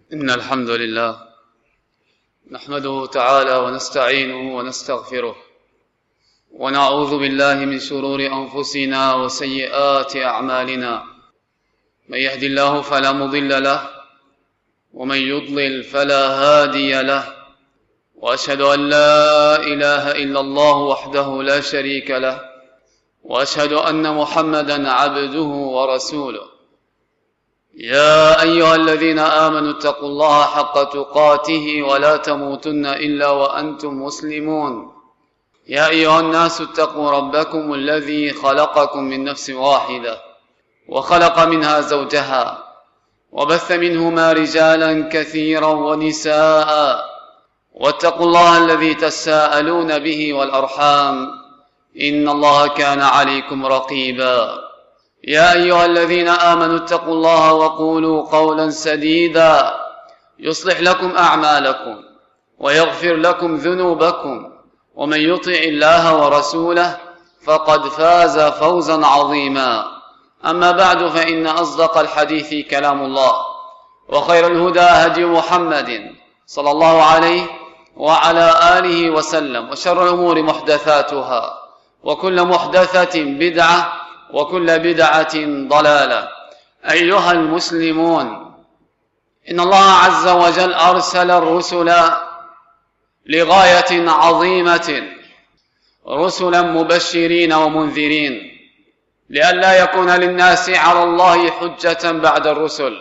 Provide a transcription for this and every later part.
إن الحمد لله نحمده تعالى ونستعينه ونستغفره ونعوذ بالله من شرور أنفسنا وسيئات أعمالنا. من يهد الله فلا مضل له ومن يضلل فلا هادي له، وأشهد أن لا إله إلا الله وحده لا شريك له، وأشهد أن محمدا عبده ورسوله. يا أيها الذين آمنوا اتقوا الله حق تقاته ولا تموتن إلا وأنتم مسلمون. يا أيها الناس اتقوا ربكم الذي خلقكم من نفس واحدة وخلق منها زوجها وبث منهما رجالا كثيرا ونساء، واتقوا الله الذي تساءلون به والأرحام إن الله كان عليكم رقيبا. يا أيها الذين آمنوا اتقوا الله وقولوا قولا سديدا يصلح لكم أعمالكم ويغفر لكم ذنوبكم، ومن يطع الله ورسوله فقد فاز فوزا عظيما. أما بعد، فإن أصدق الحديث كلام الله، وخير الهدى هدي محمد صلى الله عليه وعلى آله وسلم، وشر الأمور محدثاتها، وكل محدثة بدعة، وكل بدعة ضلالة. أيها المسلمون، إن الله عز وجل أرسل الرسل لغاية عظيمة، رسلا مبشرين ومنذرين، لئلا يكون للناس على الله حجة بعد الرسل.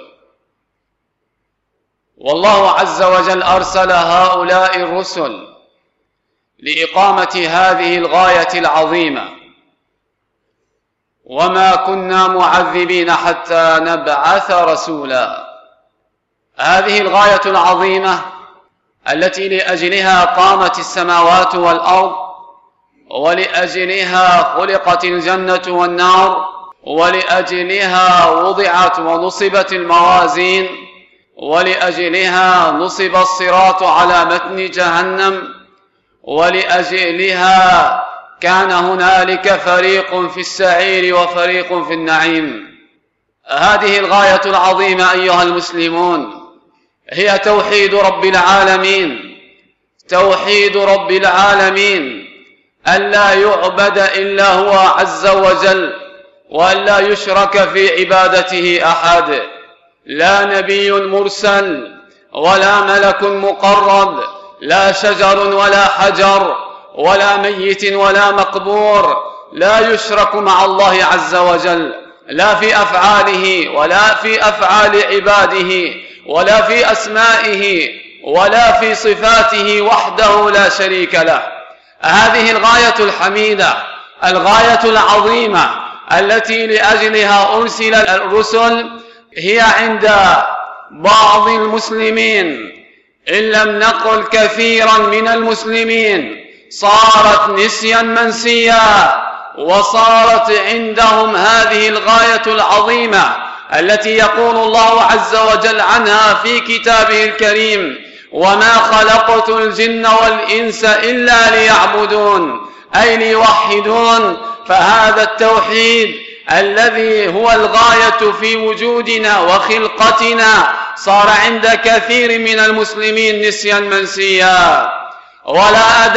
والله عز وجل أرسل هؤلاء الرسل لإقامة هذه الغاية العظيمة، وما كنا معذبين حتى نبعث رسولا. هذه الغاية العظيمة التي لأجلها قامت السماوات والأرض، ولأجلها خلقت الجنة والنار، ولأجلها وضعت ونصبت الموازين، ولأجلها نصب الصراط على متن جهنم، ولأجلها كان هنالك فريق في السعير وفريق في النعيم. هذه الغاية العظيمة أيها المسلمون هي توحيد رب العالمين، توحيد رب العالمين، ألا يعبد إلا هو عز وجل، وألا يشرك في عبادته أحد، لا نبي مرسل ولا ملك مقرب، لا شجر ولا حجر ولا ميت ولا مقبور، لا يشرك مع الله عز وجل، لا في أفعاله ولا في أفعال عباده ولا في أسمائه ولا في صفاته، وحده لا شريك له. هذه الغاية الحميدة، الغاية العظيمة التي لأجلها أرسل الرسل، هي عند بعض المسلمين، إن لم نقل كثيرا من المسلمين، صارت نسيا منسيا، وصارت عندهم هذه الغاية العظيمة التي يقول الله عز وجل عنها في كتابه الكريم: وما خلقت الجن والإنس إلا ليعبدون، أي ليوحدون. فهذا التوحيد الذي هو الغاية في وجودنا وخلقتنا صار عند كثير من المسلمين نسيا منسيا. ولا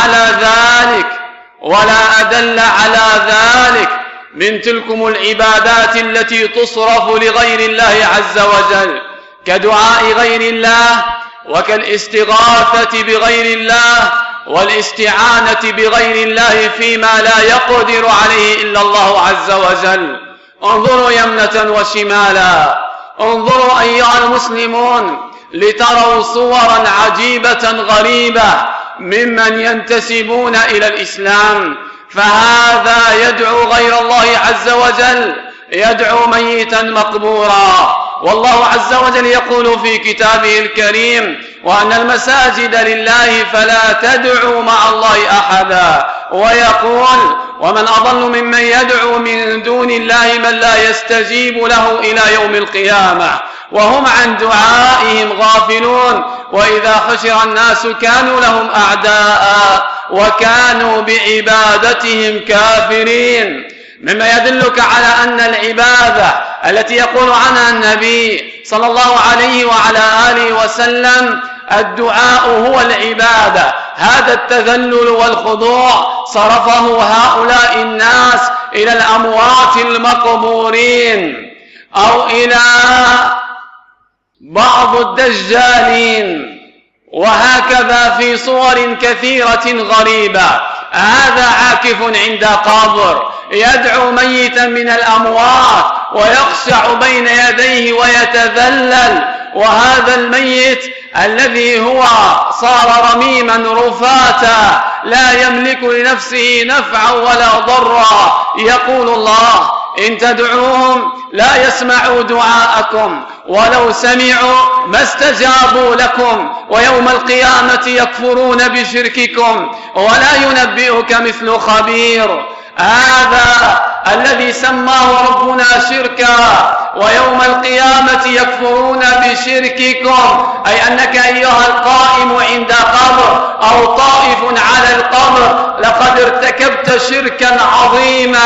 أدل على ذلك من تلكم العبادات التي تصرف لغير الله عز وجل، كدعاء غير الله، وكالاستغاثة بغير الله، والاستعانة بغير الله فيما لا يقدر عليه إلا الله عز وجل. انظروا يمنة وشمالا، انظروا أيها المسلمون لتروا صورا عجيبة غريبة ممن ينتسبون إلى الإسلام، فهذا يدعو غير الله عز وجل، يدعو ميتا مقبورا. والله عز وجل يقول في كتابه الكريم: وأن المساجد لله فلا تدعوا مع الله أحدا، ويقول: ومن أضل ممن يدعو من دون الله من لا يستجيب له إلى يوم القيامة وهم عن دعائهم غافلون، وإذا حشر الناس كانوا لهم أعداء وكانوا بعبادتهم كافرين. مما يدلك على أن العبادة التي يقول عنها النبي صلى الله عليه وعلى آله وسلم: الدعاء هو العبادة. هذا التذلل والخضوع صرفه هؤلاء الناس إلى الأموات المقبورين أو إلى بعض الدجالين، وهكذا في صور كثيرة غريبة. هذا عاكف عند قبر يدعو ميتا من الأموات ويخشع بين يديه ويتذلل، وهذا الميت الذي هو صار رميما رفاتا لا يملك لنفسه نفعا ولا ضرا. يقول الله: إن تدعوهم لا يسمعوا دعاءكم ولو سمعوا ما استجابوا لكم ويوم القيامة يكفرون بشرككم ولا ينبئك مثل خبير. هذا الذي سماه ربنا شركا، ويوم القيامة يكفرون بشرككم، أي أنك أيها القائم عند قبر أو طائف على القبر لقد ارتكبت شركا عظيما.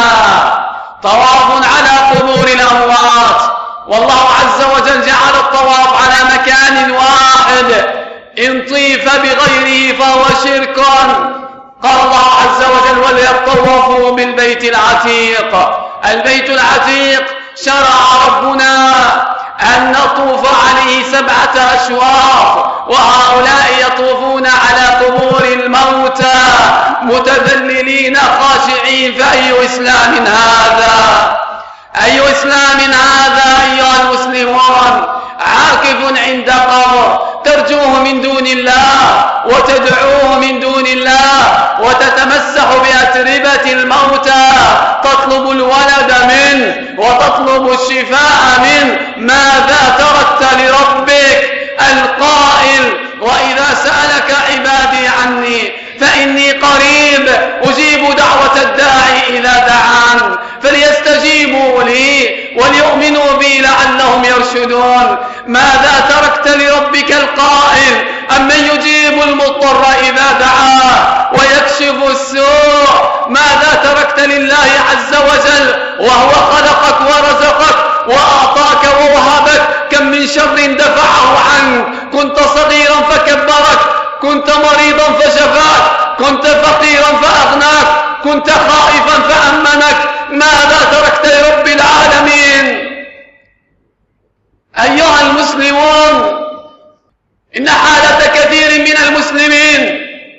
طواف على قبور الأموات، والله عز وجل جعل الطواف على مكان واحد، إن طيف بغيره فهو شرك. قال الله عز وجل: وليطوفوا بالبيت العتيق. البيت العتيق شرع ربنا أن نطوف عليه 7 أشواط، وهؤلاء يطوفون على قبور الموتى متذللين خاشعين. فأي إسلام هذا؟ أي إسلام هذا أيها المسلمون؟ عاكف عند قبر ترجوه من دون الله وتدعوه من دون الله وتتمسح بأتربة الموتى، تطلب الولد منه وتطلب الشفاء منه. ماذا تركت لربك القائل: وإذا سألك عبادي عني فإني قريب أجيب دعوة الداعي إذا دعان فليستجيبوا لي وليؤمنوا بي لعلهم يرشدون. ماذا تركت لربك القائل: أمن يجيب المضطر إذا دعاه ويكشف السوء؟ ماذا تركت لله عز وجل وهو خلقك ورزقك وأعطاك ووهبك؟ كم من شر دفعه عنك. كنت صغيرا فكبرك، كنت مريضا فشفاك، كنت فقيرا فأغناك، كنت خائفا فأمنك. ماذا تركت لرب العالمين؟ أيها المسلمون، إن حالة كثير من المسلمين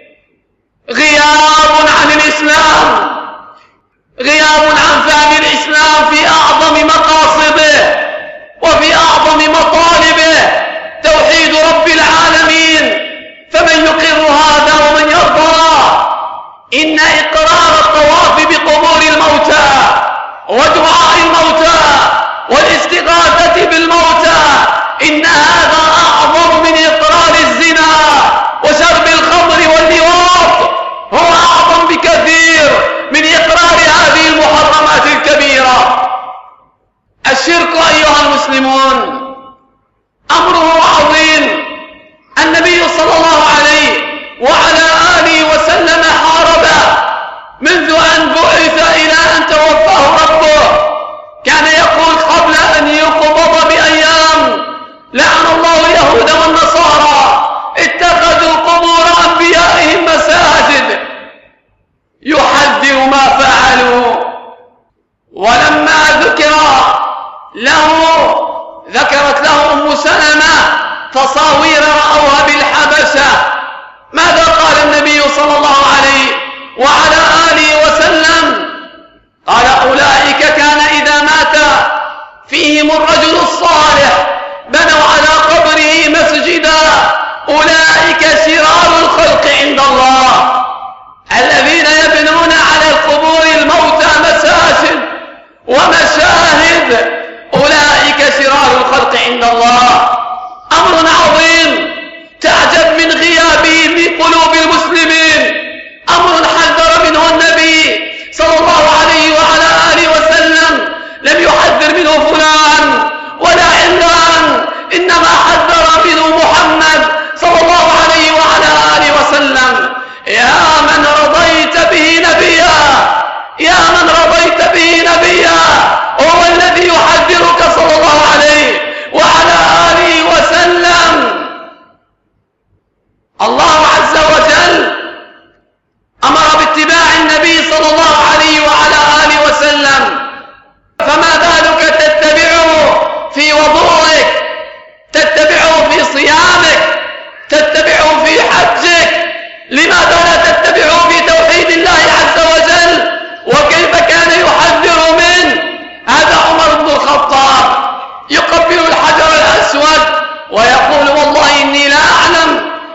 غياب عن الإسلام، غياب عن فهم الإسلام في أعظم مقاصده وفي أعظم مطالبه، توحيد رب العالمين. فمن يقر هذا ومن يرضى؟ إن إقرار الطواف بقبور الموتى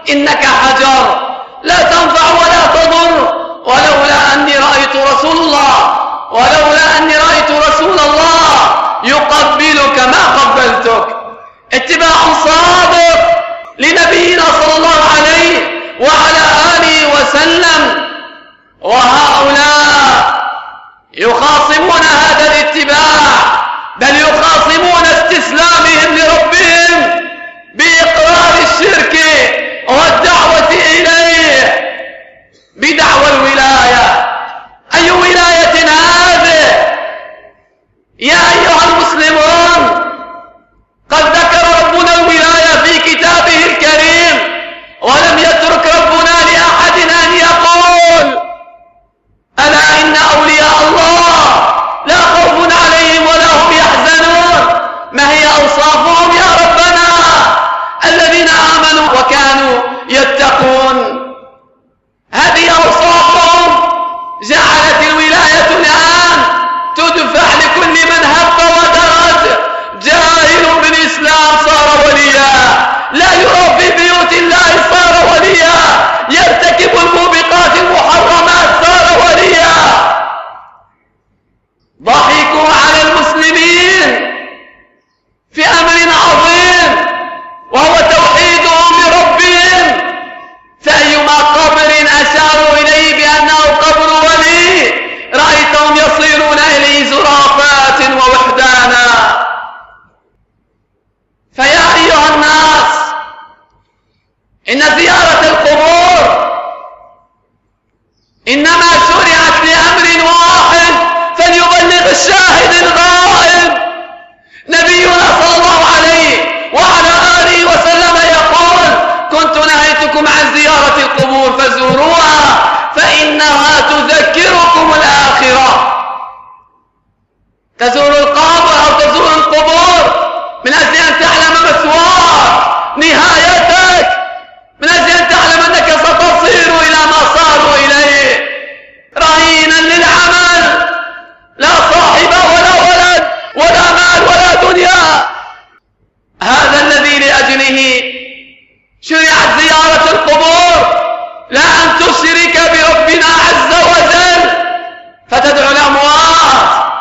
إنك حجر لا تنفع ولا تضر، ولولا أني رأيت رسول الله يقبلك ما قبلتك. اتباع صادق لنبينا صلى الله عليه وعلى آله وسلم. وهؤلاء يخاصمون هذا الاتباع، بل يخاصمون استسلامهم لربهم بإقرار الشرك والدعوة إليه بدعوى الولاية. أي ولاية هذه يا أيها المسلمون؟ قد ذكر ربنا الولاية في كتابه الكريم، ولم يترك ربنا لأحد أن يقول ألا إن أولياء الله لا خوف عليهم ولا هم يحزنون. ما هي أوصافهم يا ربنا؟ الذين آمنوا وكانوا يتقون. هذه أوصافهم جعلت الولاية الآن تدفع لكل من هب ودرج. جاهل بالإسلام صار وليا، لا يرى في بيوت الله صار وليا، يرتكب الموبقات المحرمات صار وليا. ضحكوا على المسلمين في أمر عظيم وهو توحيدهم بربهم، فأيما قبر أشاروا إليه بأنه قبر ولي رأيتهم يصيرون إليه زرافات ووحدانا. فيا أيها الناس، إن زيارة القبور إنما شرعت لأمر واحد فليبلغ الشاهد الغائب. نبينا صلى الله عليه وعلى آله وسلم يقول: كنت نهيتكم عن زيارة القبور فزوروها فإنها تذكركم الآخرة. تزور القبر أو تزور القبور من أجل أن تعلم مثواك، نهايتك، من أجل أن تعلم أنك ستصير إلى ما صاروا إليه، رهينا للعمل، لا صاحب ولا ولد ولا مال ولا دنيا. هذا الذي لأجله شرعت زيارة القبور، لا أن تشرك بربنا عز وجل فتدعو الأموات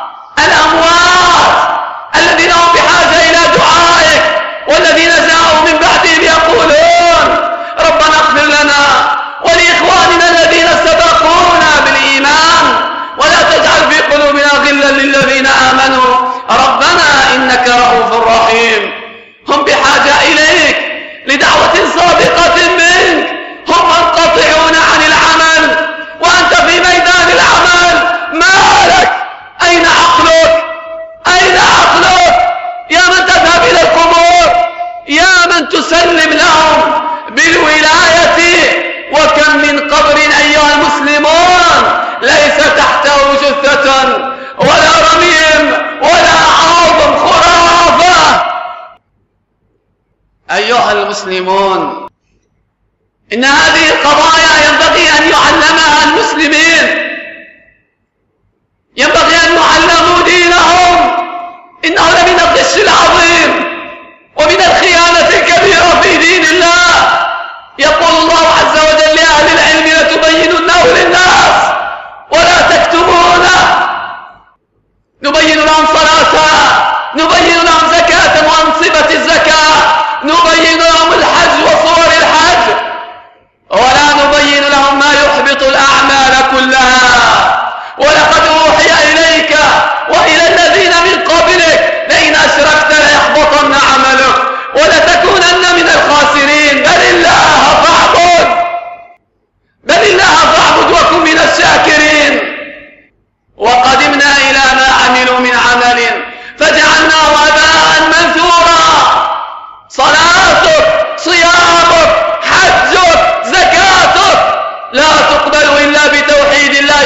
الذين هم بحاجة إلى دعائك، والذين جاءوا من بعدهم يقولون: ربنا اغفر لنا ولإخواننا الذين سبقونا بالإيمان ولا تجعل في قلوبنا غلا للذين آمنوا ربنا إنك رؤوف رحيم. هم بحاجة إليك لدعوة صادقة منك، هم منقطعون عن العمل وأنت في ميدان العمل. ما لك؟ أين عقلك؟ أين عقلك يا من تذهب إلى القبور، يا من تسلم لهم بالولاية؟ وكم من قبر أيها المسلمون ليس تحته جثة ولا رميم ولا عظم، خرافة. أيها المسلمون، إن هذه القضايا ينبغي أن يعلمها المسلمين، ينبغي أن يعلموا دينهم. إنه لمن الغش العظيم ومن الخيانة الكبيرة في دين الله. يقول الله عز وجل لأهل العلم: لتبيننه للناس ولا تكتمونه. نبين لهم صلاة، نبين لهم زكاة وأنصبة الزكاة، نبين لهم الحج وصور الحج، ولا نبين لهم ما يحبط الأعمال كلها. ولقد أوحي إليك وإلى الذين من قبلك لئن أشركت ليحبطن عملك ولتكونن من الخاسرين. بل الله فاعبد وكن من الشاكرين. وقدمنا إلى ما عملوا من عمل فجعلناه هباء منثورا. صلاتك، صيامك، حجك، زكاتك لا تقبل إلا بتوحيد الله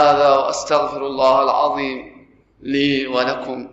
هذا وأستغفر الله العظيم لي ولكم.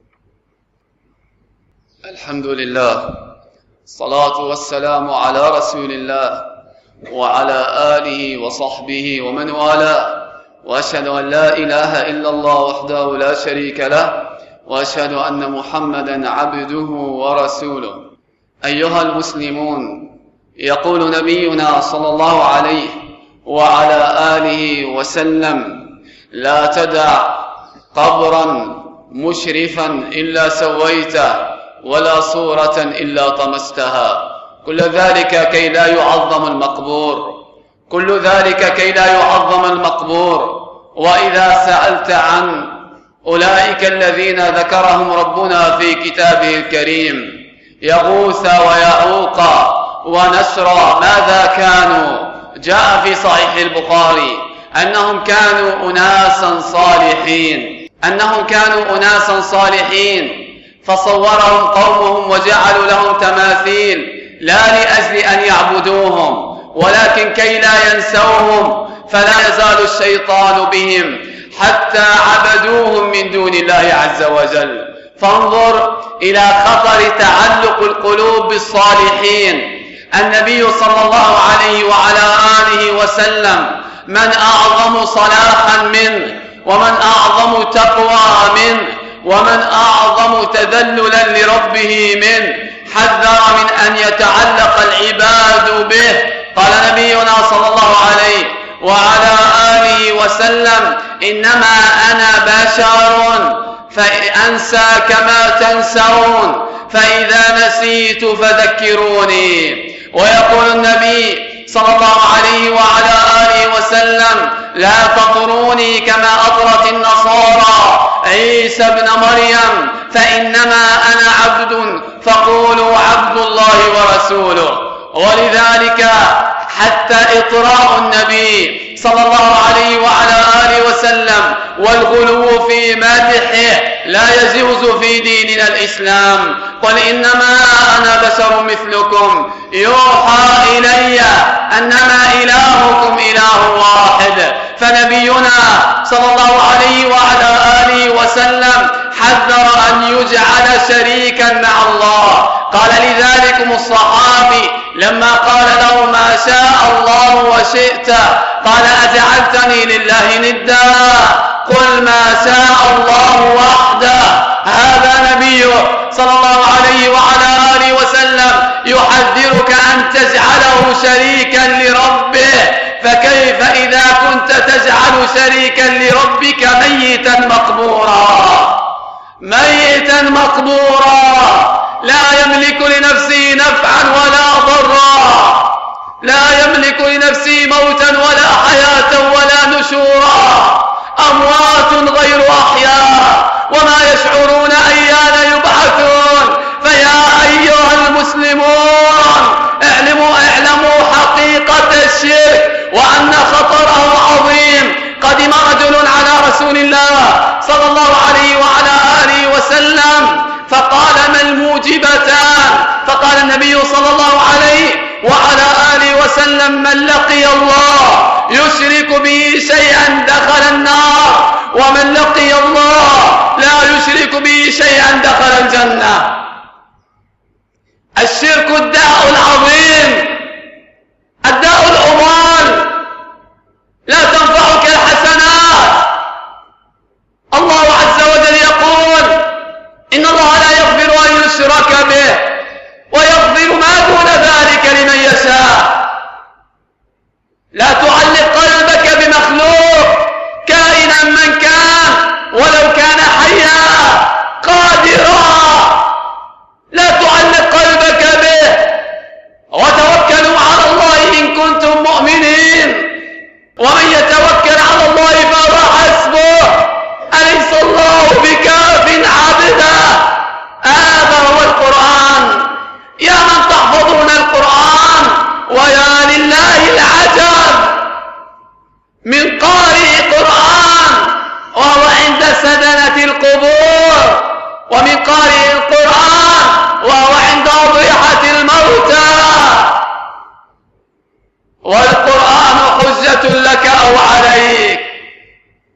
الحمد لله، الصلاة والسلام على رسول الله وعلى آله وصحبه ومن والاه، وأشهد أن لا إله إلا الله وحده لا شريك له، وأشهد أن محمدا عبده ورسوله. أيها المسلمون، يقول نبينا صلى الله عليه وعلى آله وسلم: لا تدع قبرا مشرفا إلا سويته، ولا صورة إلا طمستها. كل ذلك كي لا يعظم المقبور، كل ذلك كي لا يعظم المقبور. وإذا سألت عن أولئك الذين ذكرهم ربنا في كتابه الكريم، يغوث ويعوق ونسرا، ماذا كانوا؟ جاء في صحيح البخاري أنهم كانوا أناسا صالحين، فصورهم قومهم وجعلوا لهم تماثيل، لا لأجل أن يعبدوهم ولكن كي لا ينسوهم، فلا يزال الشيطان بهم حتى عبدوهم من دون الله عز وجل. فانظر إلى خطر تعلق القلوب بالصالحين. النبي صلى الله عليه وعلى آله وسلم من أعظم صلاحا منه، ومن أعظم تقوى منه، ومن أعظم تذللا لربه منه، حذر من أن يتعلق العباد به. قال نبينا صلى الله عليه وعلى آله وسلم: إنما أنا بشر فأنسى كما تنسون، فإذا نسيت فذكروني. ويقول النبي صلى الله عليه وعلى آله وسلم: لا تطروني كما أطرت النصارى عيسى ابن مريم، فإنما أنا عبد فقولوا عبد الله ورسوله. ولذلك حتى إطراء النبي صلى الله عليه وعلى آله وسلم والغلو في مدحه لا يجوز في ديننا الإسلام. قل إنما أنا بشر مثلكم يوحى إلي أنما إلهكم إله واحد. فنبينا صلى الله عليه وعلى آله وسلم حذر أن يجعل شريكا مع الله. قال لذلكم الصحابي لما قال له: ما شاء الله وشئت، قال: أجعلتني لله ندا؟ قل ما شاء الله وحده. هذا نبي صلى الله عليه وعلى آله وسلم يحذرك أن تجعله شريكا لربه. فكيف إذا كنت تجعل شريكا لربك ميتا مقبورا لا يملك لنفسه نفعا ولا ضرا، لا يملك لنفسه موتا ولا حياة ولا نشورا، أموات غير أحياء وما يشعرون أيان يبعثون. فيا أيها المسلمون، اعلموا حقيقة الشرك وأن خطره عظيم. قدم رجل على رسول الله صلى الله عليه وعلى آله وسلم فقال: ما الموجبتان؟ فقال النبي صلى الله عليه وعلى آله وسلم: من لقي الله يشرك به شيئا دخل النار، ومن لقي الله لا يشرك به شيئا دخل الجنة. الشرك الداء العظيم، الداء الأموال، لا تنفعك الحسنات. الله عز وجل يقول: إن الله لا يغفر أن يشرك به ويغفر ما دون ذلك لمن يشاء. لا تعلق قلبك بمخلوق كائنا من كان، ولو كان حيا قادرا. لا تعلق قلبك به، وتوكلوا على الله إن كنتم مؤمنين. ومن يتوكل على الله فهو حسبه، أليس الله بكاف عبده. هذا هو القرآن. يا من تحفظون القرآن، ويا لله العجب من قارئ قرآن وهو عند سدنة القبور، ومن قارئ القرآن وهو عند أضرحة الموتى. والقرآن حجة لك أو عليك.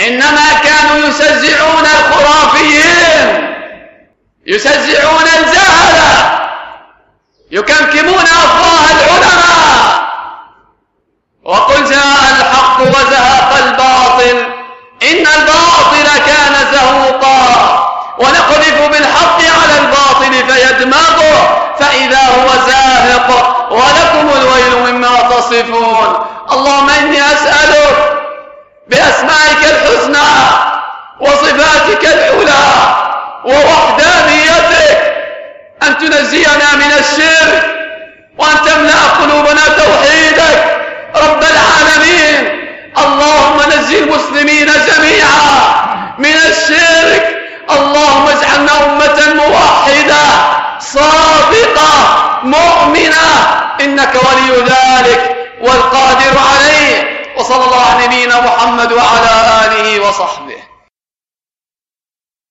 إنما كانوا يشجعون الخرافيين، يشجعون الجهلة، يكمكمون أفواه العلماء. وقل جاء الحق وزهق الباطل إن الباطل كان زهوقا، ونقذف بالحق على الباطل فيدمغه فإذا هو زاهق ولكم الويل مما تصفون. اللهم إني أسألك بأسمائك الحسنى وصفاتك العلى ووحدانيتك أن تنجينا من الشرك، وأن تملأ قلوبنا توحيدك رب العالمين. اللهم نجي المسلمين جميعا من الشرك. اللهم اجعلنا أمة موحدة صادقة مؤمنة، إنك ولي ذلك والقادر عليه. وصلى الله على نبينا محمد وعلى آله وصحبه.